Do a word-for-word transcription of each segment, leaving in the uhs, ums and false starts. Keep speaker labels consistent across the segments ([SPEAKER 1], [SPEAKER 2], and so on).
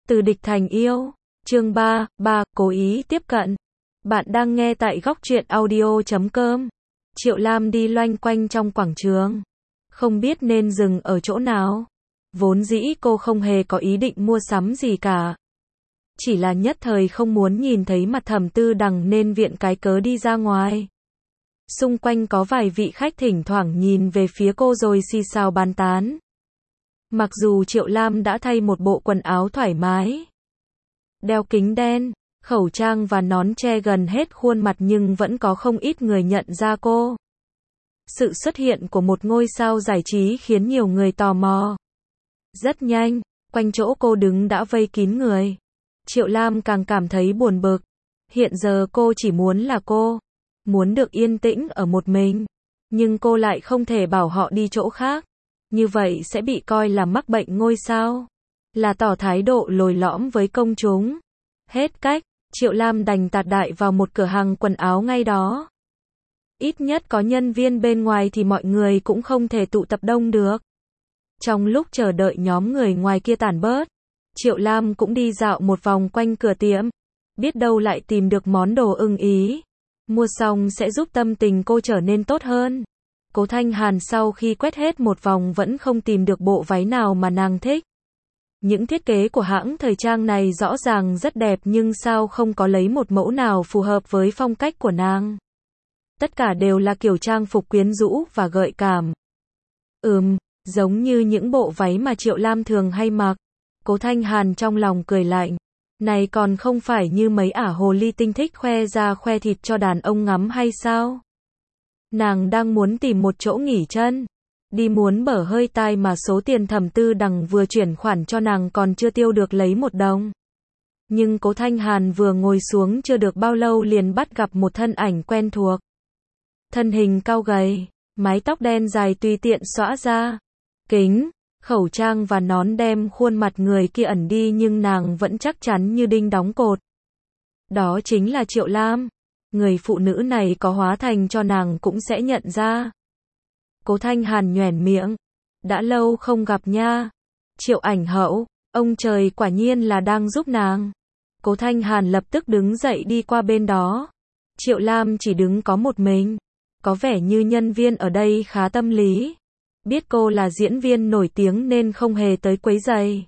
[SPEAKER 1] Từ địch thành yêu. Chương ba, ba, cố ý tiếp cận. Bạn đang nghe tại góc truyện audio chấm com. Triệu Lam đi loanh quanh trong quảng trường. Không biết nên dừng ở chỗ nào. Vốn dĩ cô không hề có ý định mua sắm gì cả. Chỉ là nhất thời không muốn nhìn thấy mặt Thẩm Tư Đằng nên viện cái cớ đi ra ngoài. Xung quanh có vài vị khách thỉnh thoảng nhìn về phía cô rồi xì xào bàn tán. Mặc dù Triệu Lam đã thay một bộ quần áo thoải mái, đeo kính đen, khẩu trang và nón che gần hết khuôn mặt nhưng vẫn có không ít người nhận ra cô. Sự xuất hiện của một ngôi sao giải trí khiến nhiều người tò mò. Rất nhanh, quanh chỗ cô đứng đã vây kín người. Triệu Lam càng cảm thấy buồn bực. Hiện giờ cô chỉ muốn là cô, muốn được yên tĩnh ở một mình. Nhưng cô lại không thể bảo họ đi chỗ khác. Như vậy sẽ bị coi là mắc bệnh ngôi sao. Là tỏ thái độ lồi lõm với công chúng. Hết cách, Triệu Lam đành tạt đại vào một cửa hàng quần áo ngay đó. Ít nhất có nhân viên bên ngoài thì mọi người cũng không thể tụ tập đông được. Trong lúc chờ đợi nhóm người ngoài kia tản bớt, Triệu Lam cũng đi dạo một vòng quanh cửa tiệm. Biết đâu lại tìm được món đồ ưng ý. Mua xong sẽ giúp tâm tình cô trở nên tốt hơn. Cố Thanh Hàn sau khi quét hết một vòng vẫn không tìm được bộ váy nào mà nàng thích. Những thiết kế của hãng thời trang này rõ ràng rất đẹp nhưng sao không có lấy một mẫu nào phù hợp với phong cách của nàng. Tất cả đều là kiểu trang phục quyến rũ và gợi cảm. Ừm, giống như những bộ váy mà Triệu Lam thường hay mặc. Cố Thanh Hàn trong lòng cười lạnh. Này còn không phải như mấy ả hồ ly tinh thích khoe da khoe thịt cho đàn ông ngắm hay sao? Nàng đang muốn tìm một chỗ nghỉ chân. Đi muốn bở hơi tai mà số tiền Thẩm Tư Đằng vừa chuyển khoản cho nàng còn chưa tiêu được lấy một đồng. Nhưng Cố Thanh Hàn vừa ngồi xuống chưa được bao lâu liền bắt gặp một thân ảnh quen thuộc. Thân hình cao gầy, mái tóc đen dài tùy tiện xõa ra. Kính, khẩu trang và nón đem khuôn mặt người kia ẩn đi nhưng nàng vẫn chắc chắn như đinh đóng cột. Đó chính là Triệu Lam. Người phụ nữ này có hóa thành cho nàng cũng sẽ nhận ra. Cố Thanh Hàn nhoẻn miệng. Đã lâu không gặp nha. Triệu ảnh hậu, ông trời quả nhiên là đang giúp nàng. Cố Thanh Hàn lập tức đứng dậy đi qua bên đó. Triệu Lam chỉ đứng có một mình. Có vẻ như nhân viên ở đây khá tâm lý. Biết cô là diễn viên nổi tiếng nên không hề tới quấy rầy.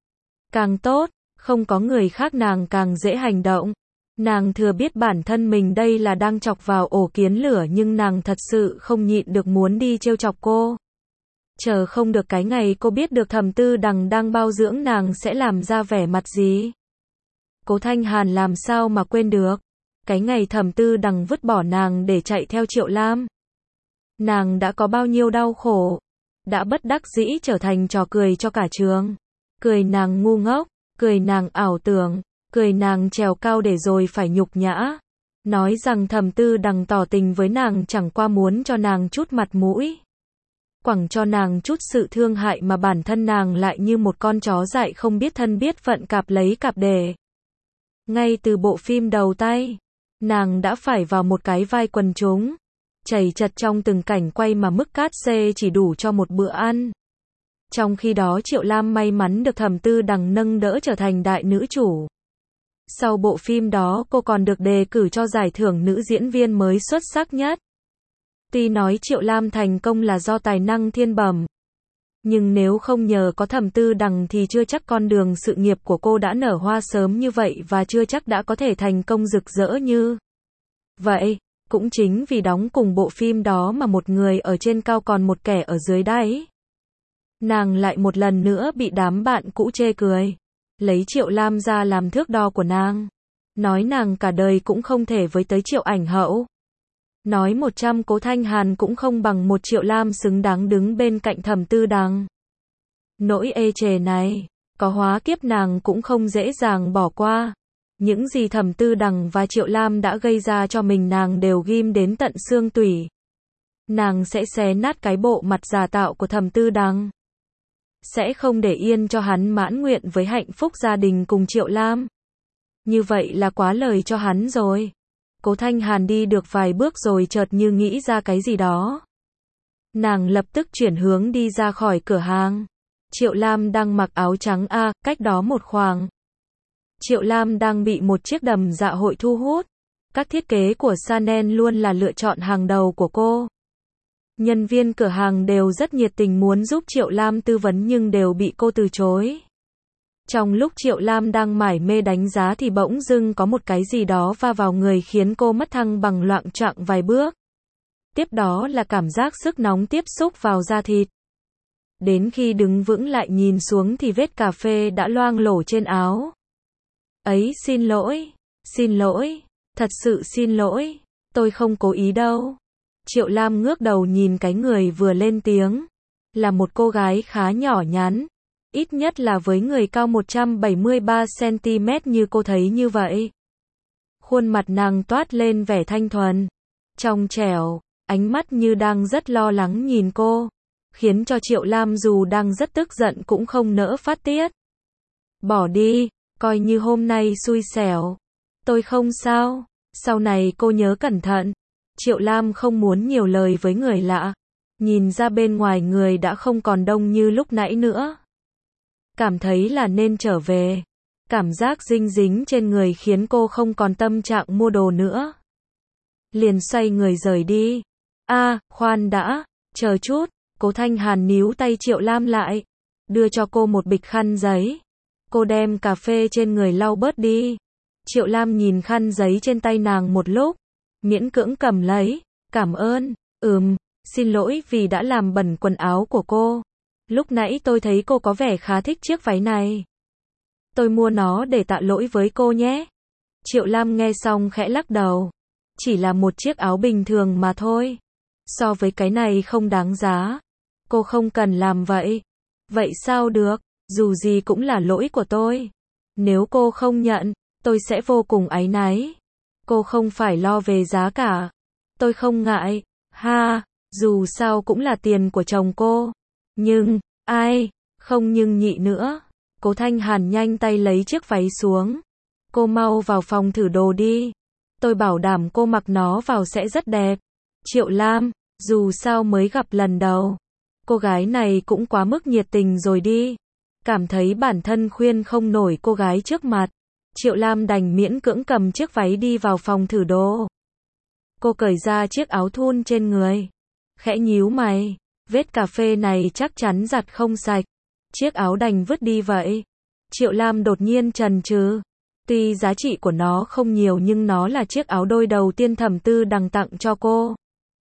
[SPEAKER 1] Càng tốt, không có người khác nàng càng dễ hành động. Nàng thừa biết bản thân mình đây là đang chọc vào ổ kiến lửa nhưng nàng thật sự không nhịn được muốn đi trêu chọc cô. Chờ không được cái ngày cô biết được Thẩm Tư Đằng đang bao dưỡng nàng sẽ làm ra vẻ mặt gì. Cố Thanh Hàn làm sao mà quên được. Cái ngày Thẩm Tư Đằng vứt bỏ nàng để chạy theo Triệu Lam. Nàng đã có bao nhiêu đau khổ. Đã bất đắc dĩ trở thành trò cười cho cả trường. Cười nàng ngu ngốc, cười nàng ảo tưởng. Cười nàng trèo cao để rồi phải nhục nhã. Nói rằng Thẩm Tư Đằng tỏ tình với nàng chẳng qua muốn cho nàng chút mặt mũi. Quẳng cho nàng chút sự thương hại mà bản thân nàng lại như một con chó dại không biết thân biết phận cạp lấy cạp để. Ngay từ bộ phim đầu tay, nàng đã phải vào một cái vai quần chúng. Chảy chật trong từng cảnh quay mà mức cát xê chỉ đủ cho một bữa ăn. Trong khi đó Triệu Lam may mắn được Thẩm Tư Đằng nâng đỡ trở thành đại nữ chủ. Sau bộ phim đó cô còn được đề cử cho giải thưởng nữ diễn viên mới xuất sắc nhất. Tuy nói Triệu Lam thành công là do tài năng thiên bẩm. Nhưng nếu không nhờ có Thẩm Tư Đằng thì chưa chắc con đường sự nghiệp của cô đã nở hoa sớm như vậy và chưa chắc đã có thể thành công rực rỡ như vậy. Cũng chính vì đóng cùng bộ phim đó mà một người ở trên cao còn một kẻ ở dưới đáy. Nàng lại một lần nữa bị đám bạn cũ chê cười. Lấy Triệu Lam ra làm thước đo của nàng. Nói nàng cả đời cũng không thể với tới Triệu ảnh hậu. Nói một trăm Cố Thanh Hàn cũng không bằng một Triệu Lam xứng đáng đứng bên cạnh Thẩm Tư Đằng. Nỗi ê chề này, có hóa kiếp nàng cũng không dễ dàng bỏ qua. Những gì Thẩm Tư Đằng và Triệu Lam đã gây ra cho mình nàng đều ghim đến tận xương tủy. Nàng sẽ xé nát cái bộ mặt giả tạo của Thẩm Tư Đằng. Sẽ không để yên cho hắn mãn nguyện với hạnh phúc gia đình cùng Triệu Lam. Như vậy là quá lời cho hắn rồi. Cố Thanh Hàn đi được vài bước rồi chợt như nghĩ ra cái gì đó. Nàng lập tức chuyển hướng đi ra khỏi cửa hàng. Triệu Lam đang mặc áo trắng a, cách đó một khoảng Triệu Lam đang bị một chiếc đầm dạ hội thu hút. Các thiết kế của Chanel luôn là lựa chọn hàng đầu của cô. Nhân viên cửa hàng đều rất nhiệt tình muốn giúp Triệu Lam tư vấn nhưng đều bị cô từ chối. Trong lúc Triệu Lam đang mải mê đánh giá thì bỗng dưng có một cái gì đó va vào người khiến cô mất thăng bằng loạng choạng vài bước. Tiếp đó là cảm giác sức nóng tiếp xúc vào da thịt. Đến khi đứng vững lại nhìn xuống thì vết cà phê đã loang lổ trên áo. Ấy, xin lỗi, xin lỗi, thật sự xin lỗi, tôi không cố ý đâu. Triệu Lam ngước đầu nhìn cái người vừa lên tiếng. Là một cô gái khá nhỏ nhắn. Ít nhất là với người cao một trăm bảy mươi ba xăng ti mét như cô thấy như vậy. Khuôn mặt nàng toát lên vẻ thanh thuần, trong trẻo, ánh mắt như đang rất lo lắng nhìn cô, khiến cho Triệu Lam dù đang rất tức giận cũng không nỡ phát tiết. Bỏ đi, coi như hôm nay xui xẻo. Tôi không sao, sau này cô nhớ cẩn thận. Triệu Lam không muốn nhiều lời với người lạ. Nhìn ra bên ngoài người đã không còn đông như lúc nãy nữa. Cảm thấy là nên trở về. Cảm giác dinh dính trên người khiến cô không còn tâm trạng mua đồ nữa. Liền xoay người rời đi. A, à, khoan đã, chờ chút. Cố Thanh Hàn níu tay Triệu Lam lại, đưa cho cô một bịch khăn giấy. Cô đem cà phê trên người lau bớt đi. Triệu Lam nhìn khăn giấy trên tay nàng một lúc, miễn cưỡng cầm lấy. Cảm ơn. Ừm, xin lỗi vì đã làm bẩn quần áo của cô. Lúc nãy tôi thấy cô có vẻ khá thích chiếc váy này. Tôi mua nó để tạ lỗi với cô nhé. Triệu Lam nghe xong khẽ lắc đầu. Chỉ là một chiếc áo bình thường mà thôi. So với cái này không đáng giá. Cô không cần làm vậy. Vậy sao được, dù gì cũng là lỗi của tôi. Nếu cô không nhận, tôi sẽ vô cùng áy náy. Cô không phải lo về giá cả. Tôi không ngại. Ha, dù sao cũng là tiền của chồng cô. Nhưng, ai, không nhưng nhị nữa. Cố Thanh Hàn nhanh tay lấy chiếc váy xuống. Cô mau vào phòng thử đồ đi. Tôi bảo đảm cô mặc nó vào sẽ rất đẹp. Triệu Lam, dù sao mới gặp lần đầu. Cô gái này cũng quá mức nhiệt tình rồi đi. Cảm thấy bản thân khuyên không nổi cô gái trước mặt. Triệu Lam đành miễn cưỡng cầm chiếc váy đi vào phòng thử đồ. Cô cởi ra chiếc áo thun trên người. Khẽ nhíu mày. Vết cà phê này chắc chắn giặt không sạch. Chiếc áo đành vứt đi vậy. Triệu Lam đột nhiên chần chừ. Tuy giá trị của nó không nhiều nhưng nó là chiếc áo đôi đầu tiên Thẩm Tư Đằng tặng cho cô.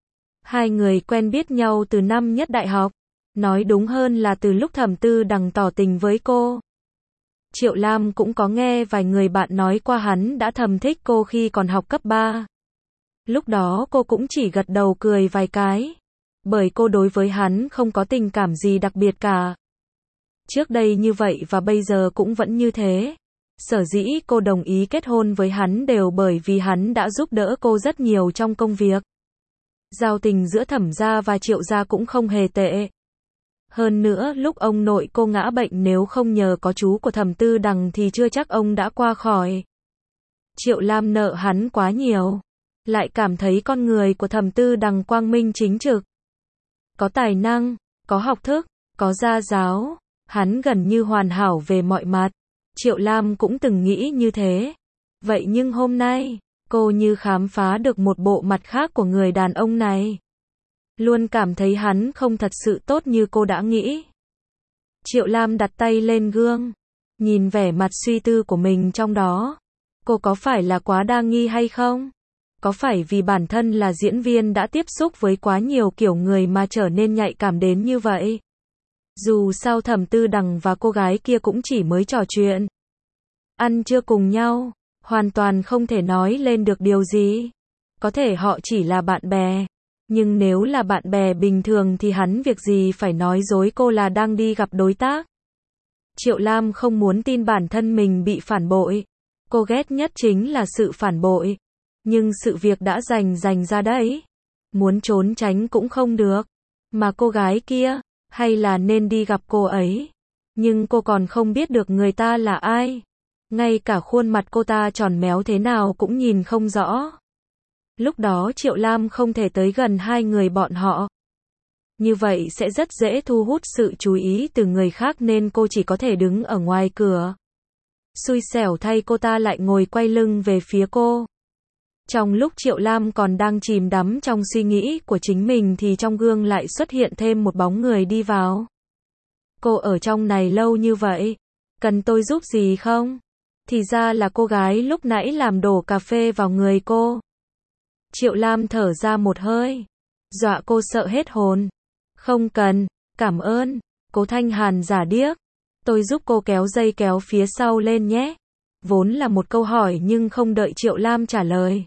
[SPEAKER 1] Hai người quen biết nhau từ năm nhất đại học. Nói đúng hơn là từ lúc Thẩm Tư Đằng tỏ tình với cô. Triệu Lam cũng có nghe vài người bạn nói qua hắn đã thầm thích cô khi còn học cấp ba. Lúc đó cô cũng chỉ gật đầu cười vài cái. Bởi cô đối với hắn không có tình cảm gì đặc biệt cả. Trước đây như vậy và bây giờ cũng vẫn như thế. Sở dĩ cô đồng ý kết hôn với hắn đều bởi vì hắn đã giúp đỡ cô rất nhiều trong công việc. Giao tình giữa Thẩm gia và Triệu gia cũng không hề tệ. Hơn nữa lúc ông nội cô ngã bệnh nếu không nhờ có chú của Thẩm Tư Đằng thì chưa chắc ông đã qua khỏi. Triệu Lam nợ hắn quá nhiều. Lại cảm thấy con người của Thẩm Tư Đằng quang minh chính trực. Có tài năng, có học thức, có gia giáo. Hắn gần như hoàn hảo về mọi mặt. Triệu Lam cũng từng nghĩ như thế. Vậy nhưng hôm nay, cô như khám phá được một bộ mặt khác của người đàn ông này. Luôn cảm thấy hắn không thật sự tốt như cô đã nghĩ. Triệu Lam đặt tay lên gương. Nhìn vẻ mặt suy tư của mình trong đó. Cô có phải là quá đa nghi hay không? Có phải vì bản thân là diễn viên đã tiếp xúc với quá nhiều kiểu người mà trở nên nhạy cảm đến như vậy? Dù sao Thẩm Tư Đằng và cô gái kia cũng chỉ mới trò chuyện. Ăn trưa cùng nhau. Hoàn toàn không thể nói lên được điều gì. Có thể họ chỉ là bạn bè. Nhưng nếu là bạn bè bình thường thì hắn việc gì phải nói dối cô là đang đi gặp đối tác. Triệu Lam không muốn tin bản thân mình bị phản bội. Cô ghét nhất chính là sự phản bội. Nhưng sự việc đã rành rành ra đấy. Muốn trốn tránh cũng không được. Mà cô gái kia, hay là nên đi gặp cô ấy. Nhưng cô còn không biết được người ta là ai. Ngay cả khuôn mặt cô ta tròn méo thế nào cũng nhìn không rõ. Lúc đó Triệu Lam không thể tới gần hai người bọn họ. Như vậy sẽ rất dễ thu hút sự chú ý từ người khác nên cô chỉ có thể đứng ở ngoài cửa. Xui xẻo thay cô ta lại ngồi quay lưng về phía cô. Trong lúc Triệu Lam còn đang chìm đắm trong suy nghĩ của chính mình thì trong gương lại xuất hiện thêm một bóng người đi vào. Cô ở trong này lâu như vậy, cần tôi giúp gì không? Thì ra là cô gái lúc nãy làm đổ cà phê vào người cô. Triệu Lam thở ra một hơi, dọa cô sợ hết hồn. Không cần, cảm ơn. Cố Thanh Hàn giả điếc. Tôi giúp cô kéo dây kéo phía sau lên nhé. Vốn là một câu hỏi nhưng không đợi Triệu Lam trả lời.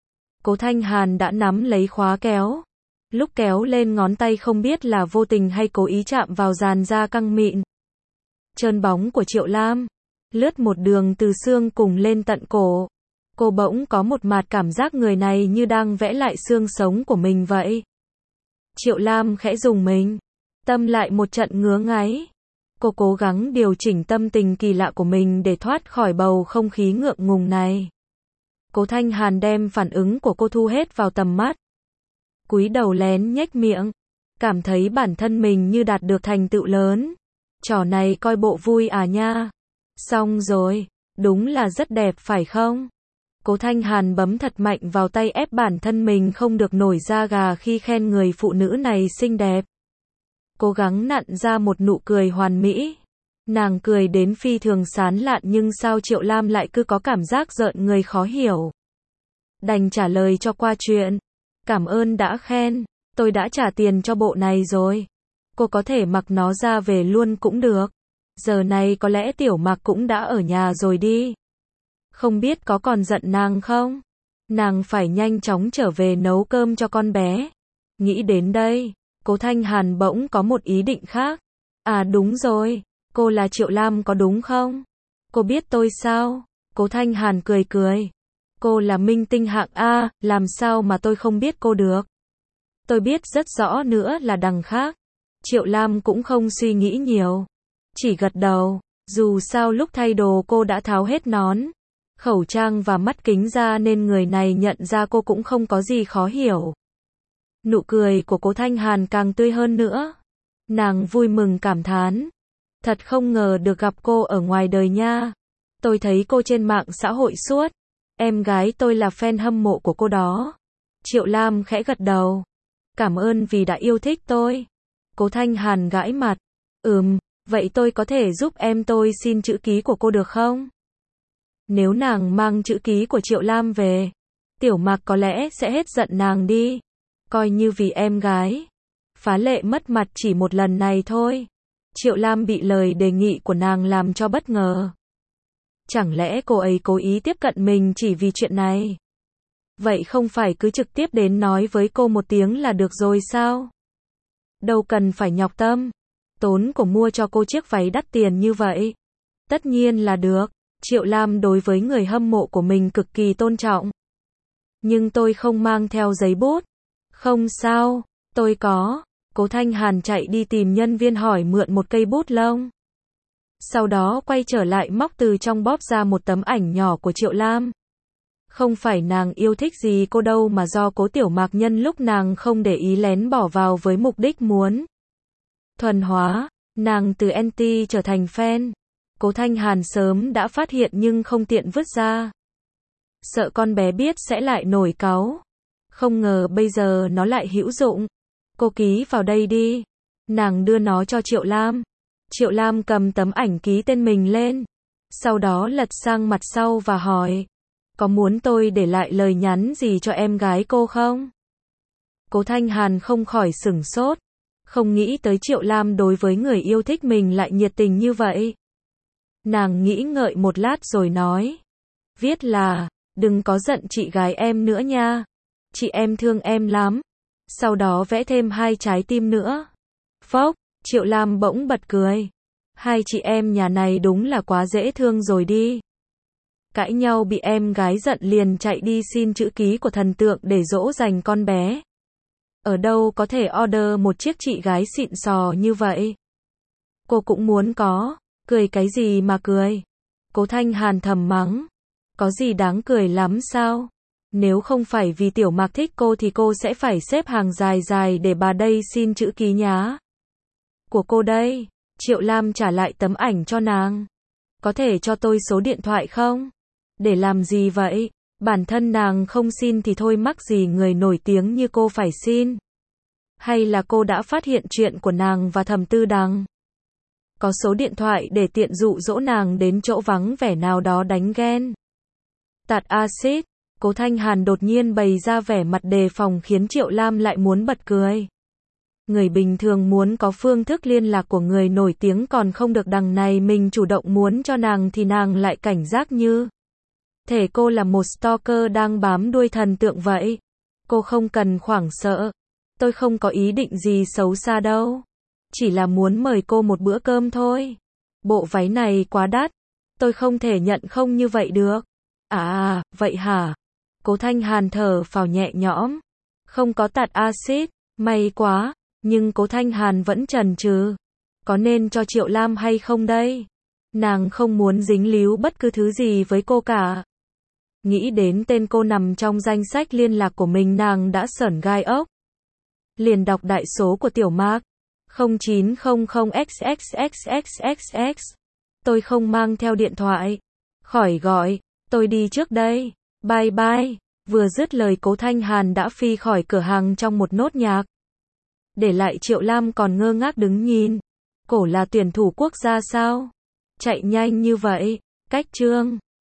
[SPEAKER 1] Cố Thanh Hàn đã nắm lấy khóa kéo. Lúc kéo lên ngón tay không biết là vô tình hay cố ý chạm vào dàn da căng mịn. Trơn bóng của Triệu Lam lướt một đường từ xương cùng lên tận cổ. Cô bỗng có một mạt cảm giác người này như đang vẽ lại xương sống của mình vậy. Triệu Lam khẽ rùng mình, tâm lại một trận ngứa ngáy. Cô cố gắng điều chỉnh tâm tình kỳ lạ của mình để thoát khỏi bầu không khí ngượng ngùng này. Cố Thanh Hàn đem phản ứng của cô thu hết vào tầm mắt. Cúi đầu lén nhếch miệng, cảm thấy bản thân mình như đạt được thành tựu lớn. Trò này coi bộ vui à nha. Xong rồi, đúng là rất đẹp phải không? Cố Thanh Hàn bấm thật mạnh vào tay ép bản thân mình không được nổi da gà khi khen người phụ nữ này xinh đẹp. Cố gắng nặn ra một nụ cười hoàn mỹ. Nàng cười đến phi thường sán lạn nhưng sao Triệu Lam lại cứ có cảm giác rợn người khó hiểu. Đành trả lời cho qua chuyện. Cảm ơn đã khen, tôi đã trả tiền cho bộ này rồi. Cô có thể mặc nó ra về luôn cũng được. Giờ này có lẽ Tiểu Mặc cũng đã ở nhà rồi đi. Không biết có còn giận nàng không? Nàng phải nhanh chóng trở về nấu cơm cho con bé. Nghĩ đến đây, Cố Thanh Hàn bỗng có một ý định khác. À đúng rồi, cô là Triệu Lam có đúng không? Cô biết tôi sao? Cố Thanh Hàn cười cười. Cô là minh tinh hạng A, làm sao mà tôi không biết cô được? Tôi biết rất rõ nữa là đằng khác. Triệu Lam cũng không suy nghĩ nhiều. Chỉ gật đầu, dù sao lúc thay đồ cô đã tháo hết nón, khẩu trang và mắt kính ra nên người này nhận ra cô cũng không có gì khó hiểu. Nụ cười của Cố Thanh Hàn càng tươi hơn nữa. Nàng vui mừng cảm thán. Thật không ngờ được gặp cô ở ngoài đời nha. Tôi thấy cô trên mạng xã hội suốt. Em gái tôi là fan hâm mộ của cô đó. Triệu Lam khẽ gật đầu. Cảm ơn vì đã yêu thích tôi. Cố Thanh Hàn gãi mặt. Ừm, vậy tôi có thể giúp em tôi xin chữ ký của cô được không? Nếu nàng mang chữ ký của Triệu Lam về, Tiểu Mặc có lẽ sẽ hết giận nàng đi. Coi như vì em gái. Phá lệ mất mặt chỉ một lần này thôi. Triệu Lam bị lời đề nghị của nàng làm cho bất ngờ. Chẳng lẽ cô ấy cố ý tiếp cận mình chỉ vì chuyện này? Vậy không phải cứ trực tiếp đến nói với cô một tiếng là được rồi sao? Đâu cần phải nhọc tâm. Tốn cổ mua cho cô chiếc váy đắt tiền như vậy. Tất nhiên là được. Triệu Lam đối với người hâm mộ của mình cực kỳ tôn trọng. Nhưng tôi không mang theo giấy bút. Không sao, tôi có. Cố Thanh Hàn chạy đi tìm nhân viên hỏi mượn một cây bút lông. Sau đó quay trở lại móc từ trong bóp ra một tấm ảnh nhỏ của Triệu Lam. Không phải nàng yêu thích gì cô đâu mà do Cố Tiểu Mặc nhân lúc nàng không để ý lén bỏ vào với mục đích muốn thuần hóa, nàng từ anti trở thành fan. Cố Thanh Hàn sớm đã phát hiện nhưng không tiện vứt ra. Sợ con bé biết sẽ lại nổi cáu. Không ngờ bây giờ nó lại hữu dụng. Cô ký vào đây đi. Nàng đưa nó cho Triệu Lam. Triệu Lam cầm tấm ảnh ký tên mình lên. Sau đó lật sang mặt sau và hỏi. Có muốn tôi để lại lời nhắn gì cho em gái cô không? Cố Thanh Hàn không khỏi sửng sốt. Không nghĩ tới Triệu Lam đối với người yêu thích mình lại nhiệt tình như vậy. Nàng nghĩ ngợi một lát rồi nói. Viết là, đừng có giận chị gái em nữa nha. Chị em thương em lắm. Sau đó vẽ thêm hai trái tim nữa. Phốc, Triệu Lam bỗng bật cười. Hai chị em nhà này đúng là quá dễ thương rồi đi. Cãi nhau bị em gái giận liền chạy đi xin chữ ký của thần tượng để dỗ dành con bé. Ở đâu có thể order một chiếc chị gái xịn sò như vậy. Cô cũng muốn có. Cười cái gì mà cười. Cố Thanh Hàn thầm mắng. Có gì đáng cười lắm sao? Nếu không phải vì Tiểu Mặc thích cô thì cô sẽ phải xếp hàng dài dài để bà đây xin chữ ký nhá. Của cô đây. Triệu Lam trả lại tấm ảnh cho nàng. Có thể cho tôi số điện thoại không? Để làm gì vậy? Bản thân nàng không xin thì thôi mắc gì người nổi tiếng như cô phải xin. Hay là cô đã phát hiện chuyện của nàng và Thẩm Tư Đằng? Có số điện thoại để tiện dụ dỗ nàng đến chỗ vắng vẻ nào đó đánh ghen. Tạt axit, Cố Thanh Hàn đột nhiên bày ra vẻ mặt đề phòng khiến Triệu Lam lại muốn bật cười. Người bình thường muốn có phương thức liên lạc của người nổi tiếng còn không được, đằng này mình chủ động muốn cho nàng thì nàng lại cảnh giác như thể cô là một stalker đang bám đuôi thần tượng vậy. Cô không cần hoảng sợ. Tôi không có ý định gì xấu xa đâu. Chỉ là muốn mời cô một bữa cơm thôi. Bộ váy này quá đắt. Tôi không thể nhận không như vậy được. À, vậy hả? Cố Thanh Hàn thở phào nhẹ nhõm. Không có tạt axit, may quá. Nhưng Cố Thanh Hàn vẫn chần chừ. Có nên cho Triệu Lam hay không đây? Nàng không muốn dính líu bất cứ thứ gì với cô cả. Nghĩ đến tên cô nằm trong danh sách liên lạc của mình, nàng đã sởn gai ốc. Liền đọc đại số của Tiểu Mạc. không chín không không x x x x x x. Tôi không mang theo điện thoại. Khỏi gọi, tôi đi trước đây. Bye bye. Vừa dứt lời Cố Thanh Hàn đã phi khỏi cửa hàng trong một nốt nhạc. Để lại Triệu Lam còn ngơ ngác đứng nhìn. Cổ là tuyển thủ quốc gia sao? Chạy nhanh như vậy. Cách chương